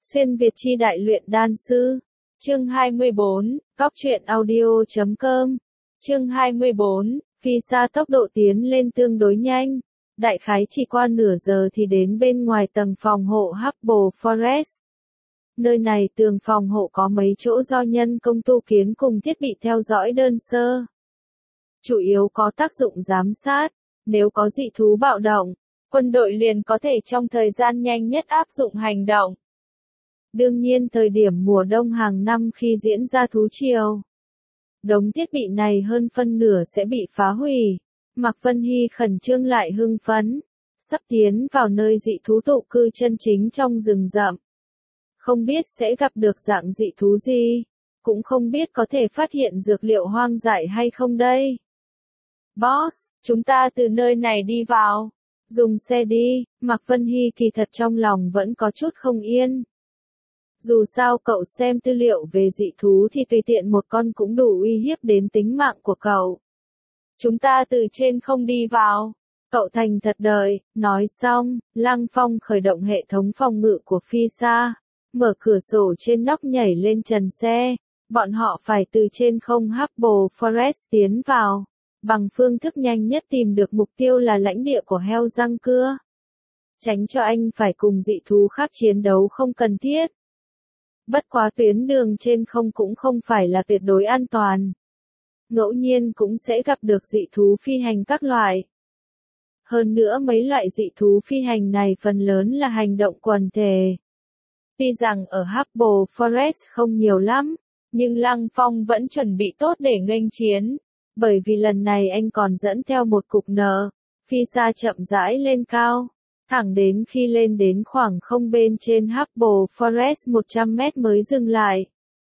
Xuyên Việt chi đại luyện đan sư. Chương 24, Cóc truyện audio.com. Chương 24, phi xa tốc độ tiến lên tương đối nhanh. Đại khái chỉ qua nửa giờ thì đến bên ngoài tầng phòng hộ Hubble Forest. Nơi này tường phòng hộ có mấy chỗ do nhân công tu kiến cùng thiết bị theo dõi đơn sơ. Chủ yếu có tác dụng giám sát, nếu có dị thú bạo động, quân đội liền có thể trong thời gian nhanh nhất áp dụng hành động. Đương nhiên thời điểm mùa đông hàng năm khi diễn ra thú triều, đống thiết bị này hơn phân nửa sẽ bị phá hủy. Mạc Vân Hy khẩn trương lại hưng phấn, sắp tiến vào nơi dị thú tụ cư chân chính trong rừng rậm. Không biết sẽ gặp được dạng dị thú gì, cũng không biết có thể phát hiện dược liệu hoang dại hay không đây. Boss, chúng ta từ nơi này đi vào. Dùng xe đi, Mạc Vân Hy kỳ thật trong lòng vẫn có chút không yên. Dù sao cậu xem tư liệu về dị thú thì tùy tiện một con cũng đủ uy hiếp đến tính mạng của cậu. Chúng ta từ trên không đi vào. Cậu thành thật đợi, nói xong, Lăng Phong khởi động hệ thống phòng ngự của phi xa, mở cửa sổ trên nóc nhảy lên trần xe. Bọn họ phải từ trên không Hubble Forest tiến vào, bằng phương thức nhanh nhất tìm được mục tiêu là lãnh địa của heo răng cưa. Tránh cho anh phải cùng dị thú khác chiến đấu không cần thiết. Bất quá tuyến đường trên không cũng không phải là tuyệt đối an toàn. Ngẫu nhiên cũng sẽ gặp được dị thú phi hành các loại. Hơn nữa mấy loại dị thú phi hành này phần lớn là hành động quần thể. Tuy rằng ở Hubble Forest không nhiều lắm, nhưng Lăng Phong vẫn chuẩn bị tốt để nghênh chiến. Bởi vì lần này anh còn dẫn theo một cục nợ, phi xa chậm rãi lên cao. Thẳng đến khi lên đến khoảng không bên trên Hubble Forest 100 mét mới dừng lại.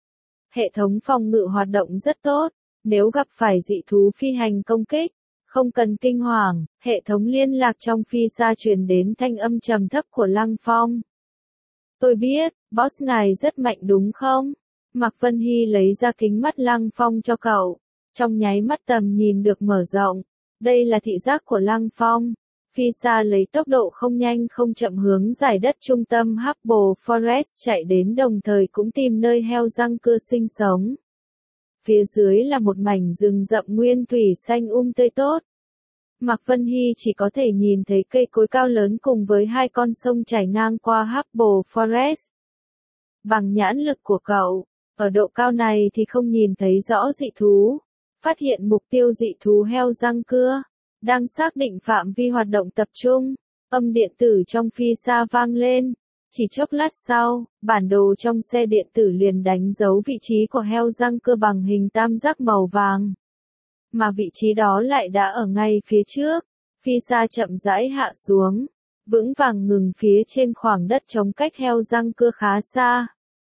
Hệ thống phòng ngự hoạt động rất tốt, nếu gặp phải dị thú phi hành công kích, không cần kinh hoàng, hệ thống liên lạc trong phi xa truyền đến thanh âm trầm thấp của Lăng Phong. Tôi biết, boss ngài rất mạnh đúng không? Mạc Vân Hy lấy ra kính mắt Lăng Phong cho cậu, trong nháy mắt tầm nhìn được mở rộng, đây là thị giác của Lăng Phong. Phi xa lấy tốc độ không nhanh không chậm hướng giải đất trung tâm Hubble Forest chạy đến, đồng thời cũng tìm nơi heo răng cưa sinh sống. Phía dưới là một mảnh rừng rậm nguyên thủy xanh tươi tốt. Mạc Vân Hy chỉ có thể nhìn thấy cây cối cao lớn cùng với hai con sông chảy ngang qua Hubble Forest. Bằng nhãn lực của cậu, ở độ cao này thì không nhìn thấy rõ dị thú. Phát hiện mục tiêu dị thú heo răng cưa. Đang xác định phạm vi hoạt động tập trung, âm điện tử trong phi xa vang lên. Chỉ chốc lát sau, bản đồ trong xe điện tử liền đánh dấu vị trí của heo răng cưa bằng hình tam giác màu vàng. Mà vị trí đó lại đã ở ngay phía trước. Phi xa chậm rãi hạ xuống, vững vàng ngừng phía trên khoảng đất trống cách heo răng cưa khá xa.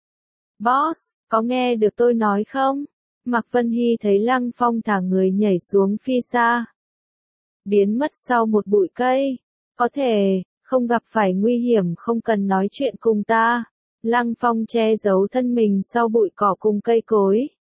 Boss, có nghe được tôi nói không? Mạc Vân Hy thấy Lăng Phong thả người nhảy xuống phi xa, biến mất sau một bụi cây. Có thể, không gặp phải nguy hiểm không cần nói chuyện cùng ta. Lăng Phong che giấu thân mình sau bụi cỏ cùng cây cối.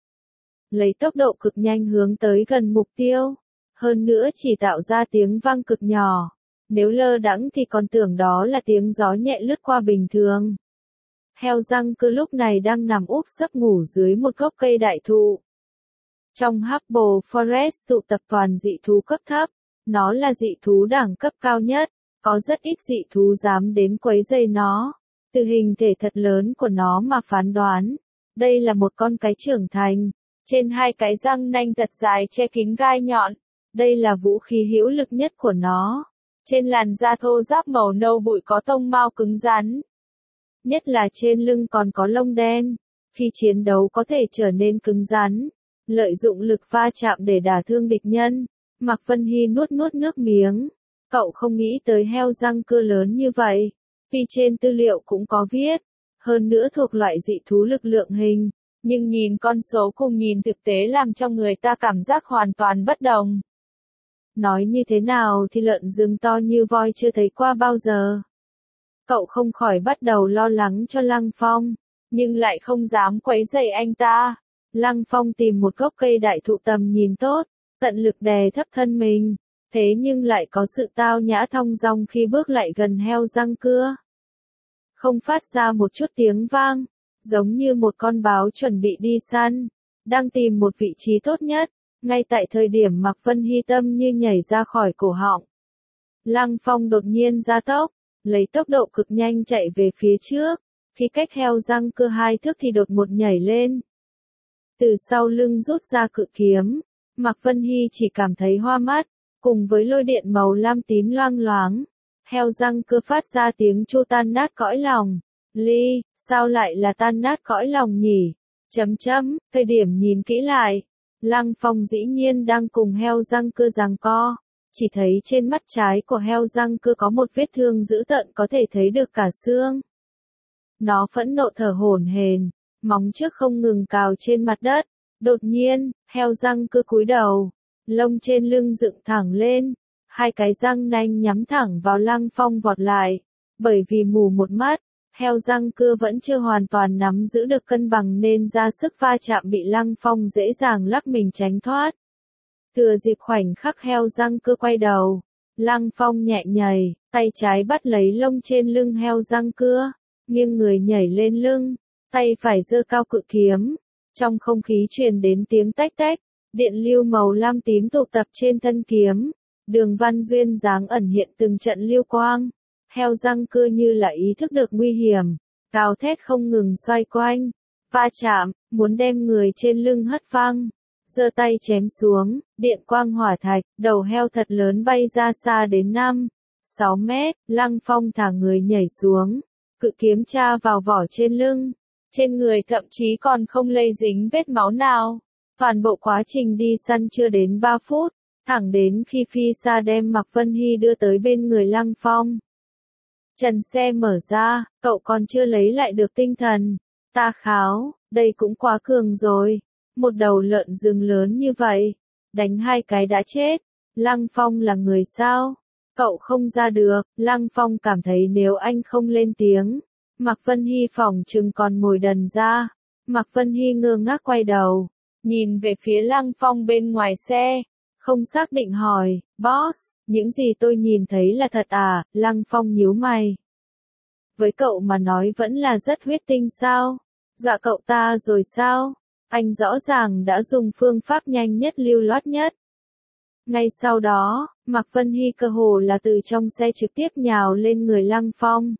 Lấy tốc độ cực nhanh hướng tới gần mục tiêu. Hơn nữa chỉ tạo ra tiếng vang cực nhỏ. Nếu lơ đãng thì còn tưởng đó là tiếng gió nhẹ lướt qua bình thường. Heo răng cưa lúc này đang nằm úp sấp ngủ dưới một gốc cây đại thụ. Trong Hubble Forest tụ tập toàn dị thú cấp thấp. Nó là dị thú đẳng cấp cao nhất, có rất ít dị thú dám đến quấy rầy nó. Từ hình thể thật lớn của nó mà phán đoán, đây là một con cái trưởng thành, trên hai cái răng nanh thật dài che kín gai nhọn. Đây là vũ khí hữu lực nhất của nó. Trên làn da thô ráp màu nâu bụi có tông mao cứng rắn. Nhất là trên lưng còn có lông đen, khi chiến đấu có thể trở nên cứng rắn, lợi dụng lực va chạm để đả thương địch nhân. Mạc Vân Hy nuốt nước miếng. Cậu không nghĩ tới heo răng cưa lớn như vậy. Vì trên tư liệu cũng có viết. Hơn nữa thuộc loại dị thú lực lượng hình. Nhưng nhìn con số cùng nhìn thực tế làm cho người ta cảm giác hoàn toàn bất đồng. Nói như thế nào thì lợn rừng to như voi chưa thấy qua bao giờ. Cậu không khỏi bắt đầu lo lắng cho Lăng Phong. Nhưng lại không dám quấy rầy anh ta. Lăng Phong tìm một gốc cây đại thụ tầm nhìn tốt. Tận lực đè thấp thân mình, thế nhưng lại có sự tao nhã thong dong khi bước lại gần heo răng cưa. không phát ra một chút tiếng vang, giống như một con báo chuẩn bị đi săn, đang tìm một vị trí tốt nhất. Ngay tại thời điểm Mạc Vân Hy tâm như nhảy ra khỏi cổ họng, Lăng Phong đột nhiên gia tốc, lấy tốc độ cực nhanh chạy về phía trước, khi cách heo răng cưa 2 thước thì đột một nhảy lên. Từ sau lưng rút ra cự kiếm, Mạc Vân Hy chỉ cảm thấy hoa mắt, cùng với lôi điện màu lam tím loang loáng, heo răng cưa phát ra tiếng chu tan nát cõi lòng. Ly, sao lại là tan nát cõi lòng nhỉ? Thời điểm nhìn kỹ lại, Lăng Phong dĩ nhiên đang cùng heo răng cưa giằng co, chỉ thấy trên mắt trái của heo răng cưa có một vết thương dữ tợn có thể thấy được cả xương. Nó phẫn nộ thở hổn hển, móng trước không ngừng cào trên mặt đất. Đột nhiên, heo răng cưa cúi đầu, lông trên lưng dựng thẳng lên, 2 cái răng nanh nhắm thẳng vào Lăng Phong vọt lại. Bởi vì mù một mắt, heo răng cưa vẫn chưa hoàn toàn nắm giữ được cân bằng nên ra sức va chạm bị Lăng Phong dễ dàng lắc mình tránh thoát. Thừa dịp khoảnh khắc heo răng cưa quay đầu, Lăng Phong nhẹ nhảy, tay trái bắt lấy lông trên lưng heo răng cưa, nghiêng người nhảy lên lưng, tay phải giơ cao cự kiếm. Trong không khí truyền đến tiếng tách tách, điện lưu màu lam tím tụ tập trên thân kiếm, đường văn duyên dáng ẩn hiện từng trận lưu quang. Heo răng cưa như là ý thức được nguy hiểm, gào thét không ngừng xoay quanh, va chạm, muốn đem người trên lưng hất văng. Giơ tay chém xuống, điện quang hỏa thạch, đầu heo thật lớn bay ra xa đến 5-6 mét, Lăng Phong thả người nhảy xuống, cự kiếm tra vào vỏ trên lưng, trên người thậm chí còn không lây dính vết máu nào. Toàn bộ quá trình đi săn chưa đến 3 phút, thẳng đến khi Phi Sa đem Mạc Vân Hy đưa tới bên người Lăng Phong. Trần xe mở ra, cậu còn chưa lấy lại được tinh thần. Ta kháo, đây cũng quá cường rồi. Một đầu lợn rừng lớn như vậy, đánh 2 cái đã chết. Lăng Phong là người sao? Cậu không ra được. Lăng Phong cảm thấy nếu anh không lên tiếng, Mạc Vân Hy phỏng chừng còn ngồi đần ra. Mạc Vân Hy ngơ ngác quay đầu, nhìn về phía Lăng Phong bên ngoài xe, không xác định hỏi, boss, những gì tôi nhìn thấy là thật à? Lăng Phong nhíu mày. Với cậu mà nói vẫn là rất huyết tinh sao? Dọa cậu ta rồi sao? Anh rõ ràng đã dùng phương pháp nhanh nhất lưu loát nhất. Ngay sau đó, Mạc Vân Hy cơ hồ là từ trong xe trực tiếp nhào lên người Lăng Phong.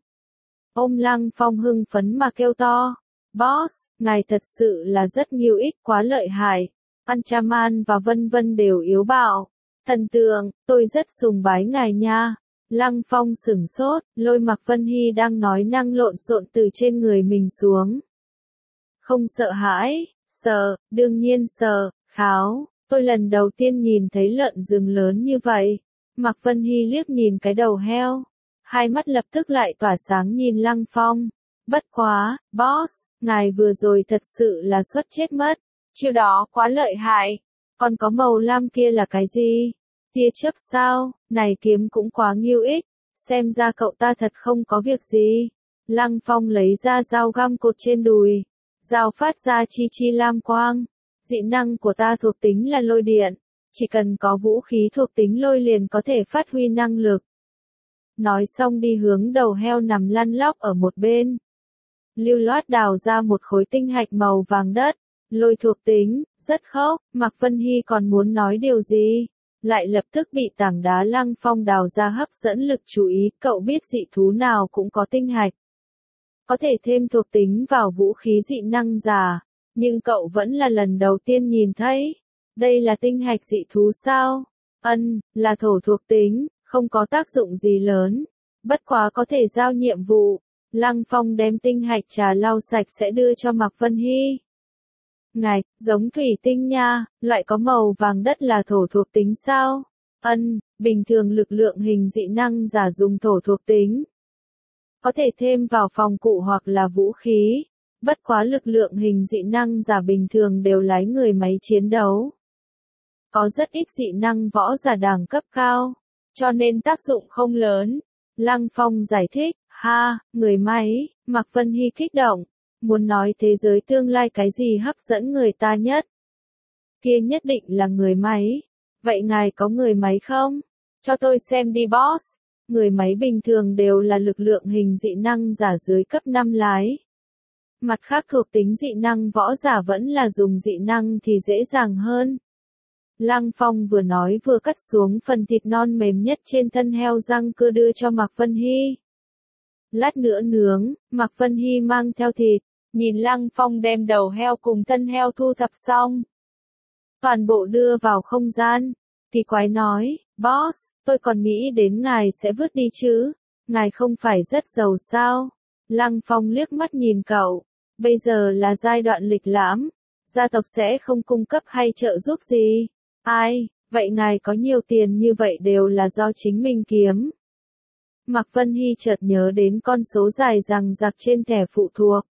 Ôm Lăng Phong hưng phấn mà kêu to. Boss, ngài thật sự là rất nghiêu ích, quá lợi hại. Anchaman và vân vân đều yếu bạo. Thần tượng, tôi rất sùng bái ngài nha. Lăng Phong sửng sốt, lôi Mạc Vân Hy đang nói năng lộn xộn từ trên người mình xuống. Không sợ hãi, sợ, đương nhiên sợ, kháo, tôi lần đầu tiên nhìn thấy lợn rừng lớn như vậy. Mạc Vân Hy liếc nhìn cái đầu heo, hai mắt lập tức lại tỏa sáng nhìn Lăng Phong. Bất quá, boss, ngài vừa rồi thật sự là suất chết mất, chiêu đó quá lợi hại. Còn có màu lam kia là cái gì? Tia chớp sao? Này kiếm cũng quá nghiêu ích, xem ra cậu ta thật không có việc gì. Lăng Phong lấy ra dao găm cột trên đùi, dao phát ra chi chi lam quang. Dị năng của ta thuộc tính là lôi điện, chỉ cần có vũ khí thuộc tính lôi liền có thể phát huy năng lực. Nói xong đi hướng đầu heo nằm lăn lóc ở một bên. Lưu loát đào ra một khối tinh hạch màu vàng đất, lôi thuộc tính, rất khốc. Mạc Vân Hy còn muốn nói điều gì, lại lập tức bị tảng đá Lăng Phong đào ra hấp dẫn lực chú ý. Cậu biết dị thú nào cũng có tinh hạch, có thể thêm thuộc tính vào vũ khí dị năng giả, nhưng cậu vẫn là lần đầu tiên nhìn thấy. Đây là tinh hạch dị thú sao? Là thổ thuộc tính, không có tác dụng gì lớn, bất quá có thể giao nhiệm vụ. Lăng Phong đem tinh hạch trà lau sạch sẽ đưa cho Mạc Vân Hy. Ngài, giống thủy tinh nha, loại có màu vàng đất là thổ thuộc tính sao? Bình thường lực lượng hình dị năng giả dùng thổ thuộc tính, có thể thêm vào phòng cụ hoặc là vũ khí. Bất quá lực lượng hình dị năng giả bình thường đều lái người máy chiến đấu. Có rất ít dị năng võ giả đẳng cấp cao, cho nên tác dụng không lớn. Lăng Phong giải thích, người máy. Mạc Vân Hy kích động, muốn nói thế giới tương lai cái gì hấp dẫn người ta nhất? Kia nhất định là người máy. Vậy ngài có người máy không? Cho tôi xem đi boss. người máy bình thường đều là lực lượng hình dị năng giả dưới cấp 5 lái. Mặt khác thuộc tính dị năng võ giả vẫn là dùng dị năng thì dễ dàng hơn. Lăng Phong vừa nói vừa cắt xuống phần thịt non mềm nhất trên thân heo răng cưa đưa cho Mạc Vân Hy. Lát nữa nướng, Mạc Vân Hy mang theo thịt, nhìn Lăng Phong đem đầu heo cùng thân heo thu thập xong. Toàn bộ đưa vào không gian, thì quái nói, boss, tôi còn nghĩ đến ngài sẽ vứt đi chứ, ngài không phải rất giàu sao? Lăng Phong liếc mắt nhìn cậu, bây giờ là giai đoạn lịch lãm, gia tộc sẽ không cung cấp hay trợ giúp gì. Ai, vậy ngài có nhiều tiền như vậy đều là do chính mình kiếm. Mạc Vân Hy chợt nhớ đến con số dài dằng dặc trên thẻ phụ thuộc.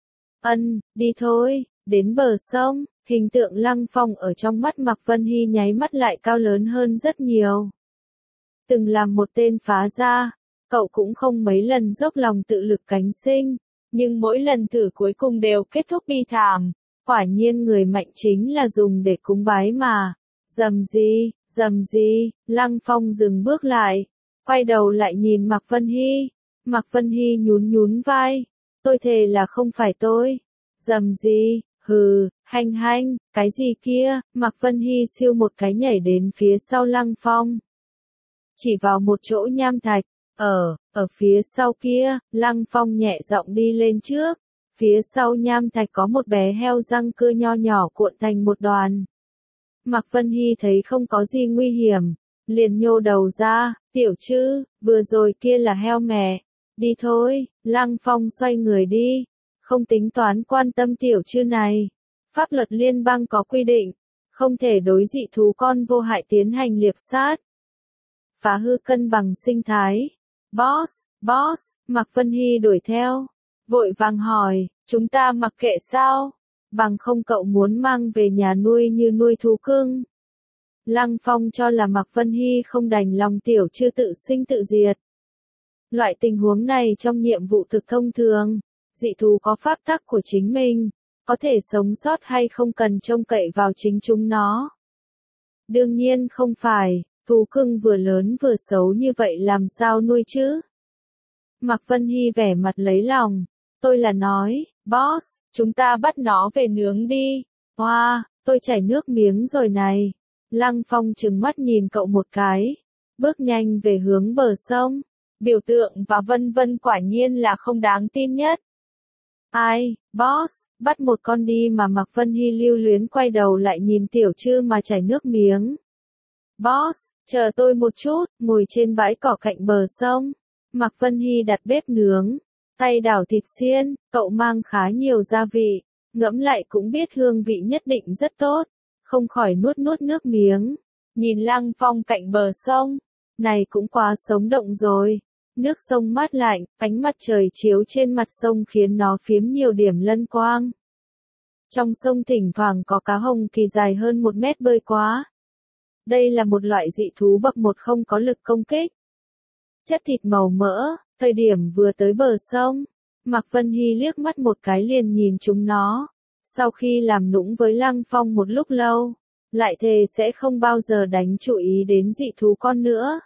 Đi thôi, đến bờ sông, hình tượng Lăng Phong ở trong mắt Mạc Vân Hy nháy mắt lại cao lớn hơn rất nhiều. Từng làm một tên phá gia, cậu cũng không mấy lần dốc lòng tự lực cánh sinh, nhưng mỗi lần thử cuối cùng đều kết thúc bi thảm. Quả nhiên người mạnh chính là dùng để cúng bái mà. Dầm gì, Lăng Phong dừng bước lại, quay đầu lại nhìn Mạc Vân Hy. Mạc Vân Hy nhún vai, tôi thề là không phải tôi. Dầm gì, hừ, hành, cái gì kia, Mạc Vân Hy siêu một cái nhảy đến phía sau Lăng Phong. Chỉ vào một chỗ nham thạch, ở phía sau kia, Lăng Phong nhẹ giọng đi lên trước. Phía sau nham thạch có một bé heo răng cưa nho nhỏ cuộn thành một đoàn. Mạc Vân Hy thấy không có gì nguy hiểm, liền nhô đầu ra, tiểu trư, vừa rồi kia là heo mẹ. Đi thôi, Lăng Phong xoay người đi, không tính toán quan tâm tiểu trư này. Pháp luật liên bang có quy định, không thể đối dị thú con vô hại tiến hành liệp sát. Phá hư cân bằng sinh thái. Boss, Mạc Vân Hy đuổi theo, vội vàng hỏi, chúng ta mặc kệ sao? Bằng không cậu muốn mang về nhà nuôi như nuôi thú cưng. Lăng Phong cho là Mạc Vân Hy không đành lòng tiểu trư tự sinh tự diệt. Loại tình huống này trong nhiệm vụ thực thông thường, dị thú có pháp tắc của chính mình, có thể sống sót hay không cần trông cậy vào chính chúng nó. Đương nhiên không phải, thú cưng vừa lớn vừa xấu như vậy làm sao nuôi chứ? Mạc Vân Hy vẻ mặt lấy lòng, tôi là nói, boss, chúng ta bắt nó về nướng đi. Wow, tôi chảy nước miếng rồi này. Lăng Phong trừng mắt nhìn cậu một cái, bước nhanh về hướng bờ sông. Biểu tượng và vân vân quả nhiên là không đáng tin nhất. Ai, boss, bắt một con đi mà. Mạc Vân Hy lưu luyến quay đầu lại nhìn tiểu trư mà chảy nước miếng. Boss, chờ tôi một chút, ngồi trên bãi cỏ cạnh bờ sông. Mạc Vân Hy đặt bếp nướng, tay đảo thịt xiên, cậu mang khá nhiều gia vị, ngẫm lại cũng biết hương vị nhất định rất tốt, không khỏi nuốt nước miếng. Nhìn Lăng Phong cạnh bờ sông, này cũng quá sống động rồi. Nước sông mát lạnh, ánh mặt trời chiếu trên mặt sông khiến nó phiếm nhiều điểm lân quang. Trong sông thỉnh thoảng có cá hồng kỳ dài hơn 1 mét bơi qua. Đây là một loại dị thú bậc 1 không có lực công kích. Chất thịt màu mỡ, thời điểm vừa tới bờ sông, Mạc Vân Hy liếc mắt một cái liền nhìn chúng nó. Sau khi làm nũng với Lăng Phong một lúc lâu, lại thề sẽ không bao giờ đánh chú ý đến dị thú con nữa.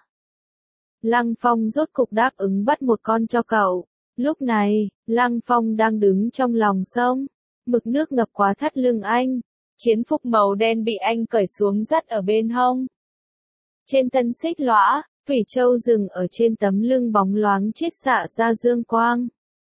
Lăng Phong rốt cục đáp ứng bắt một con cho cậu. Lúc này, Lăng Phong đang đứng trong lòng sông, mực nước ngập quá thắt lưng anh, chiến phục màu đen bị anh cởi xuống dắt ở bên hông. Trên thân xích lõa, thủy châu rừng ở trên tấm lưng bóng loáng chiết xạ ra dương quang.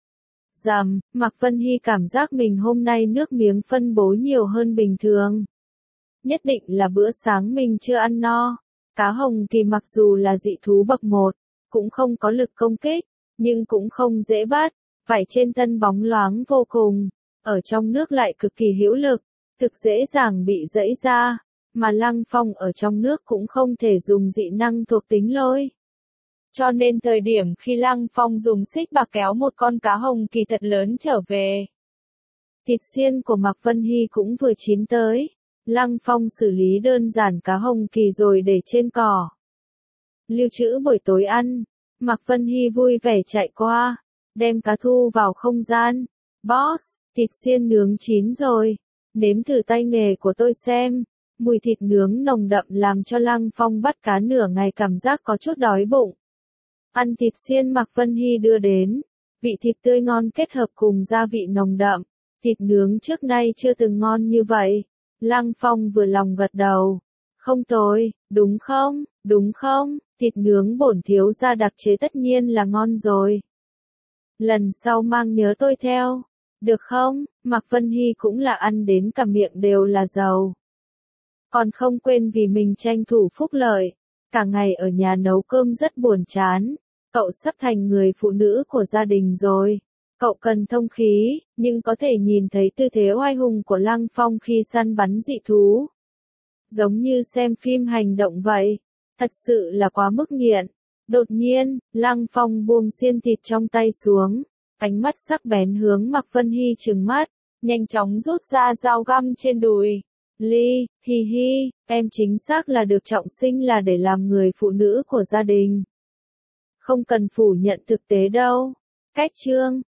Mạc Vân Hy cảm giác mình hôm nay nước miếng phân bố nhiều hơn bình thường. Nhất định là bữa sáng mình chưa ăn no. Cá hồng kỳ mặc dù là dị thú bậc 1, cũng không có lực công kích, nhưng cũng không dễ bắt, vảy trên thân bóng loáng vô cùng, ở trong nước lại cực kỳ hữu lực, thực dễ dàng bị giãy ra, mà Lăng Phong ở trong nước cũng không thể dùng dị năng thuộc tính lôi. Cho nên thời điểm khi Lăng Phong dùng xích bạc kéo một con cá hồng kỳ thật lớn trở về. Thịt xiên của Mạc Vân Hy cũng vừa chín tới. Lăng Phong xử lý đơn giản cá hồng kỳ rồi để trên cỏ. Lưu trữ buổi tối ăn. Mạc Vân Hy vui vẻ chạy qua, đem cá thu vào không gian. Boss, thịt xiên nướng chín rồi. Nếm thử tay nghề của tôi xem. Mùi thịt nướng nồng đậm làm cho Lăng Phong bắt cá nửa ngày cảm giác có chút đói bụng. Ăn thịt xiên Mạc Vân Hy đưa đến. Vị thịt tươi ngon kết hợp cùng gia vị nồng đậm. Thịt nướng trước nay chưa từng ngon như vậy. Lăng Phong vừa lòng gật đầu. Không tồi, đúng không, thịt nướng bổn thiếu gia đặc chế tất nhiên là ngon rồi. Lần sau mang nhớ tôi theo. Được không, Mạc Vân Hy cũng là ăn đến cả miệng đều là dầu. Còn không quên vì mình tranh thủ phúc lợi. Cả ngày ở nhà nấu cơm rất buồn chán. Cậu sắp thành người phụ nữ của gia đình rồi. Cậu cần thông khí, nhưng có thể nhìn thấy tư thế oai hùng của Lăng Phong khi săn bắn dị thú. Giống như xem phim hành động vậy. Thật sự là quá mức nghiện. Đột nhiên, Lăng Phong buông xiên thịt trong tay xuống. Ánh mắt sắc bén hướng Mạc Vân Hy trừng mắt. Nhanh chóng rút ra dao găm trên đùi. Ly, hi hi, em chính xác là được trọng sinh là để làm người phụ nữ của gia đình. Không cần phủ nhận thực tế đâu. Cách chương